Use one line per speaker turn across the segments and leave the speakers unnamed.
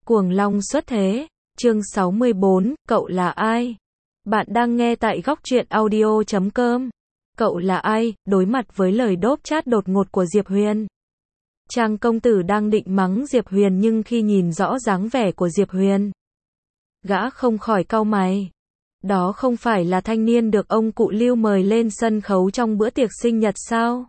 Cuồng Long xuất thế, chương 64, cậu là ai? Bạn đang nghe tại góc truyện audio.com. Cậu là ai? Đối mặt với lời đốp chát đột ngột của Diệp Huyền. Trang công tử đang định mắng Diệp Huyền nhưng khi nhìn rõ dáng vẻ của Diệp Huyền, gã không khỏi cau mày. Đó không phải là thanh niên được ông cụ Lưu mời lên sân khấu trong bữa tiệc sinh nhật sao?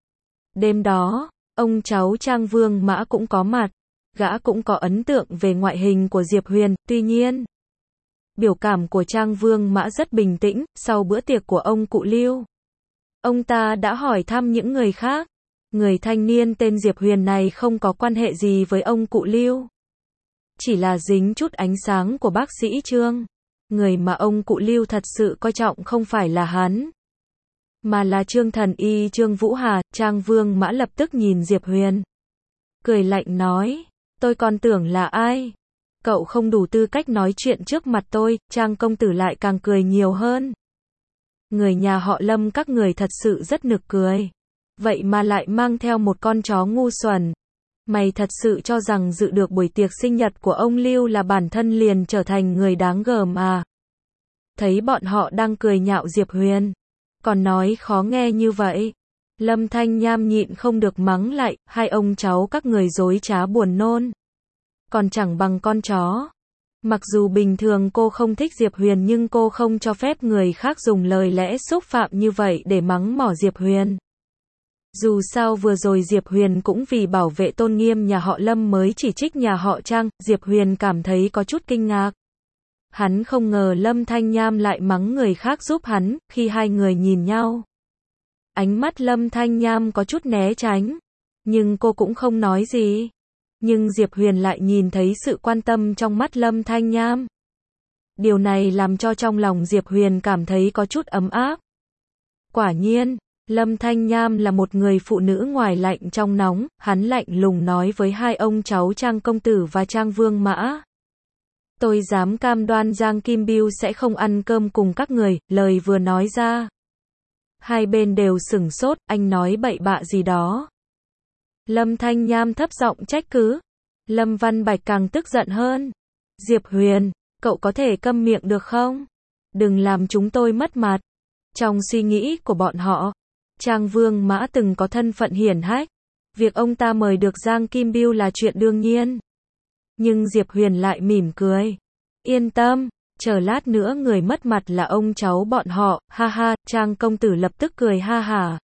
Đêm đó, ông cháu Trang Vương Mã cũng có mặt. Gã cũng có ấn tượng về ngoại hình của Diệp Huyền, tuy nhiên, biểu cảm của Trang Vương Mã rất bình tĩnh. Sau bữa tiệc của ông cụ Lưu, ông ta đã hỏi thăm những người khác. Người thanh niên tên Diệp Huyền này không có quan hệ gì với ông cụ Lưu, chỉ là dính chút ánh sáng của bác sĩ Trương. Người mà ông cụ Lưu thật sự coi trọng không phải là hắn, mà là Trương Thần Y Trương Vũ Hà. Trang Vương Mã lập tức nhìn Diệp Huyền, cười lạnh nói, tôi còn tưởng là ai? Cậu không đủ tư cách nói chuyện trước mặt tôi. Trang công tử lại càng cười nhiều hơn. Người nhà họ Lâm các người thật sự rất nực cười. Vậy mà lại mang theo một con chó ngu xuẩn. Mày thật sự cho rằng dự được buổi tiệc sinh nhật của ông Lưu là bản thân liền trở thành người đáng gờm à? Thấy bọn họ đang cười nhạo Diệp Huyền, còn nói khó nghe như vậy, Lâm Thanh Nham nhịn không được mắng lại, hai ông cháu các người dối trá buồn nôn, còn chẳng bằng con chó. Mặc dù bình thường cô không thích Diệp Huyền nhưng cô không cho phép người khác dùng lời lẽ xúc phạm như vậy để mắng mỏ Diệp Huyền. Dù sao vừa rồi Diệp Huyền cũng vì bảo vệ tôn nghiêm nhà họ Lâm mới chỉ trích nhà họ Trang. Diệp Huyền cảm thấy có chút kinh ngạc. Hắn không ngờ Lâm Thanh Nham lại mắng người khác giúp hắn. Khi hai người nhìn nhau, ánh mắt Lâm Thanh Nham có chút né tránh, nhưng cô cũng không nói gì. Nhưng Diệp Huyền lại nhìn thấy sự quan tâm trong mắt Lâm Thanh Nham. Điều này làm cho trong lòng Diệp Huyền cảm thấy có chút ấm áp. Quả nhiên, Lâm Thanh Nham là một người phụ nữ ngoài lạnh trong nóng. Hắn lạnh lùng nói với hai ông cháu Trang công tử và Trang Vương Mã, tôi dám cam đoan Giang Kim Biêu sẽ không ăn cơm cùng các người. Lời vừa nói ra, hai bên đều sửng sốt. Anh nói bậy bạ gì đó? Lâm Thanh Nham thấp giọng trách cứ. Lâm Văn Bạch càng tức giận hơn. Diệp Huyền, cậu có thể câm miệng được không? Đừng làm chúng tôi mất mặt. Trong suy nghĩ của bọn họ, Trang Vương Mã từng có thân phận hiển hách. Việc ông ta mời được Giang Kim Biêu là chuyện đương nhiên. Nhưng Diệp Huyền lại mỉm cười. Yên tâm, chờ lát nữa người mất mặt là ông cháu bọn họ. Ha ha. Trang công tử lập tức cười ha hả.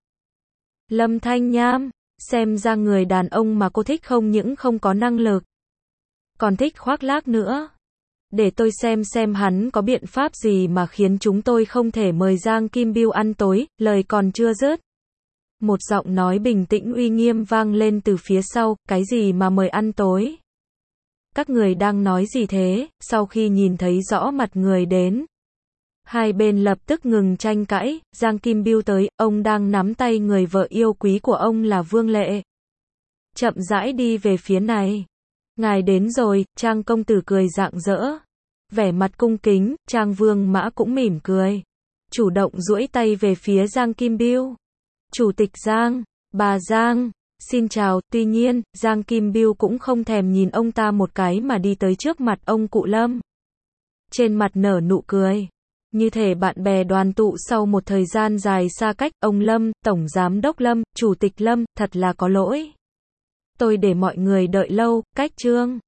Lâm Thanh Nham, xem ra người đàn ông mà cô thích không những không có năng lực, còn thích khoác lác nữa. Để tôi xem hắn có biện pháp gì mà khiến chúng tôi không thể mời Giang Kim Biêu ăn tối. Lời còn chưa dứt, một giọng nói bình tĩnh uy nghiêm vang lên từ phía sau. Cái gì mà mời ăn tối? Các người đang nói gì thế? Sau khi nhìn thấy rõ mặt người đến, hai bên lập tức ngừng tranh cãi. Giang Kim Biêu tới, ông đang nắm tay người vợ yêu quý của ông là Vương Lệ, chậm rãi đi về phía này. Ngài đến rồi. Trang công tử cười rạng rỡ, vẻ mặt cung kính. Trang Vương Mã cũng mỉm cười, chủ động duỗi tay về phía Giang Kim Biêu. Chủ tịch Giang, bà Giang, xin chào. Tuy nhiên, Giang Kim Biêu cũng không thèm nhìn ông ta một cái mà đi tới trước mặt ông cụ Lâm, trên mặt nở nụ cười, như thể bạn bè đoàn tụ sau một thời gian dài xa cách. Ông Lâm, Tổng Giám đốc Lâm, Chủ tịch Lâm, thật là có lỗi. Tôi để mọi người đợi lâu. Cách Trương